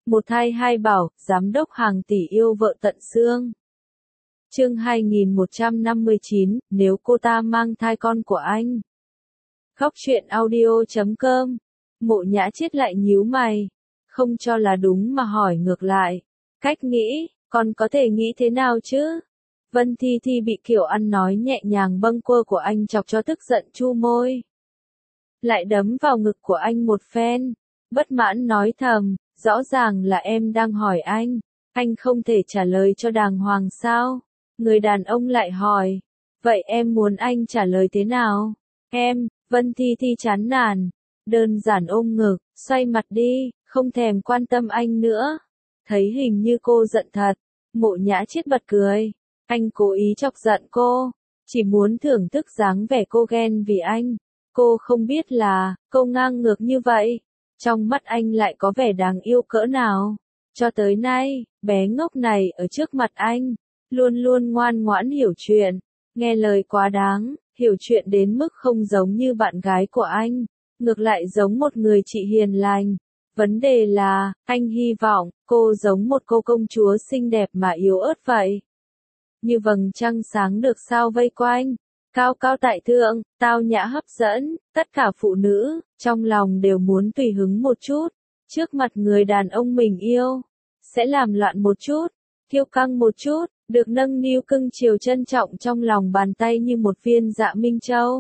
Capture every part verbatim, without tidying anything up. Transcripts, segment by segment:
Một thai hai bảo, giám đốc hàng tỷ yêu vợ tận xương. Chương hai nghìn một trăm năm mươi chín, nếu cô ta mang thai con của anh. Khóc chuyện audio chấm com. Mộ Nhã Chiết lại nhíu mày, không cho là đúng mà hỏi ngược lại. Cách nghĩ, còn có thể nghĩ thế nào chứ? Vân Thi Thi bị kiểu ăn nói nhẹ nhàng bâng quơ của anh chọc cho tức giận chu môi. Lại đấm vào ngực của anh một phen, bất mãn nói thầm, rõ ràng là em đang hỏi anh, anh không thể trả lời cho đàng hoàng sao? Người đàn ông lại hỏi, vậy em muốn anh trả lời thế nào? Em, Vân Thi Thi chán nản, đơn giản ôm ngực, xoay mặt đi, không thèm quan tâm anh nữa. Thấy hình như cô giận thật, Mộ Nhã Chiết bật cười, anh cố ý chọc giận cô, chỉ muốn thưởng thức dáng vẻ cô ghen vì anh. Cô không biết là, cô ngang ngược như vậy, trong mắt anh lại có vẻ đáng yêu cỡ nào. Cho tới nay, bé ngốc này ở trước mặt anh, luôn luôn ngoan ngoãn hiểu chuyện, nghe lời quá đáng, hiểu chuyện đến mức không giống như bạn gái của anh, ngược lại giống một người chị hiền lành. Vấn đề là, anh hy vọng, cô giống một cô công chúa xinh đẹp mà yếu ớt vậy. Như vầng trăng sáng được sao vây quanh, cao cao tại thượng, tao nhã hấp dẫn, tất cả phụ nữ, trong lòng đều muốn tùy hứng một chút, trước mặt người đàn ông mình yêu, sẽ làm loạn một chút, kiêu căng một chút, được nâng niu cưng chiều trân trọng trong lòng bàn tay như một viên dạ minh châu.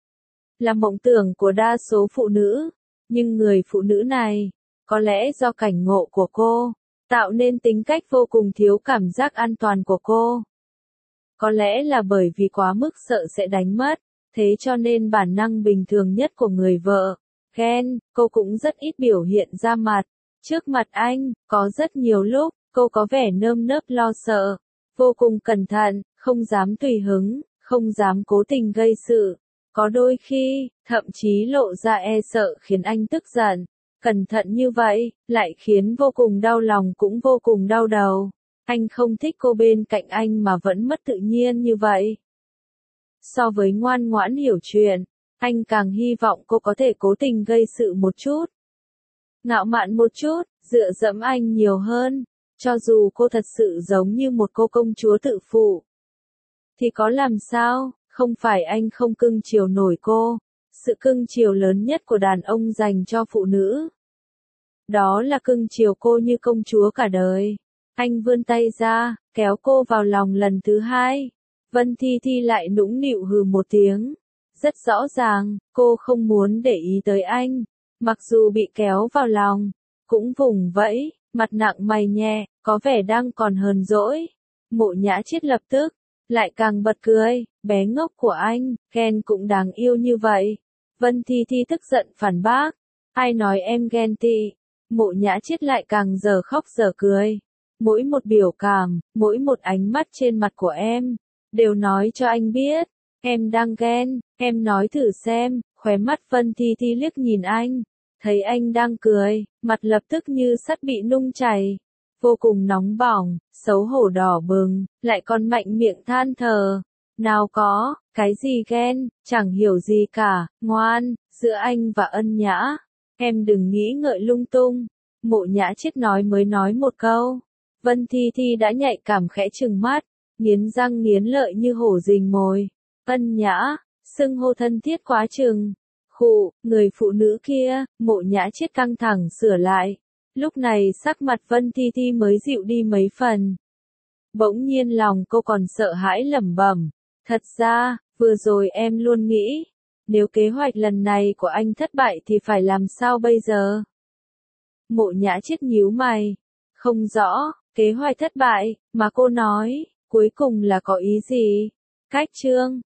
Là mộng tưởng của đa số phụ nữ, nhưng người phụ nữ này, có lẽ do cảnh ngộ của cô, tạo nên tính cách vô cùng thiếu cảm giác an toàn của cô. Có lẽ là bởi vì quá mức sợ sẽ đánh mất, thế cho nên bản năng bình thường nhất của người vợ, ghen, cô cũng rất ít biểu hiện ra mặt. Trước mặt anh, có rất nhiều lúc, cô có vẻ nơm nớp lo sợ, vô cùng cẩn thận, không dám tùy hứng, không dám cố tình gây sự. Có đôi khi, thậm chí lộ ra e sợ khiến anh tức giận. Cẩn thận như vậy, lại khiến vô cùng đau lòng cũng vô cùng đau đầu. Anh không thích cô bên cạnh anh mà vẫn mất tự nhiên như vậy. So với ngoan ngoãn hiểu chuyện, anh càng hy vọng cô có thể cố tình gây sự một chút. Ngạo mạn một chút, dựa dẫm anh nhiều hơn, cho dù cô thật sự giống như một cô công chúa tự phụ. Thì có làm sao, không phải anh không cưng chiều nổi cô, sự cưng chiều lớn nhất của đàn ông dành cho phụ nữ. Đó là cưng chiều cô như công chúa cả đời. Anh vươn tay ra, kéo cô vào lòng lần thứ hai. Vân Thi Thi lại nũng nịu hừ một tiếng. Rất rõ ràng, cô không muốn để ý tới anh. Mặc dù bị kéo vào lòng, cũng vùng vẫy, mặt nặng mày nhẹ, có vẻ đang còn hờn dỗi. Mộ Nhã Chiết lập tức, lại càng bật cười, bé ngốc của anh, ghen cũng đáng yêu như vậy. Vân Thi Thi tức giận phản bác, ai nói em ghen tị. Mộ Nhã Chiết lại càng giờ khóc giờ cười. Mỗi một biểu cảm, mỗi một ánh mắt trên mặt của em, đều nói cho anh biết, em đang ghen, em nói thử xem. Khóe mắt Vân Thi Thi liếc nhìn anh, thấy anh đang cười, mặt lập tức như sắt bị nung chảy, vô cùng nóng bỏng, xấu hổ đỏ bừng, lại còn mạnh miệng than thở. Nào có, cái gì ghen, chẳng hiểu gì cả, ngoan, giữa anh và Ân Nhã, em đừng nghĩ ngợi lung tung. Mộ Nhã Chiết nói mới nói một câu, Vân Thi Thi đã nhạy cảm khẽ trừng mắt, nghiến răng nghiến lợi như hổ rình mồi. Ân Nhã, xưng hô thân thiết quá chừng. Khụ, người phụ nữ kia, Mộ Nhã Chiết căng thẳng sửa lại. Lúc này sắc mặt Vân Thi Thi mới dịu đi mấy phần. Bỗng nhiên lòng cô còn sợ hãi lẩm bẩm. Thật ra, vừa rồi em luôn nghĩ, nếu kế hoạch lần này của anh thất bại thì phải làm sao bây giờ? Mộ Nhã Chiết nhíu mày. Không rõ, kế hoạch thất bại, mà cô nói, cuối cùng là có ý gì? Cách chương.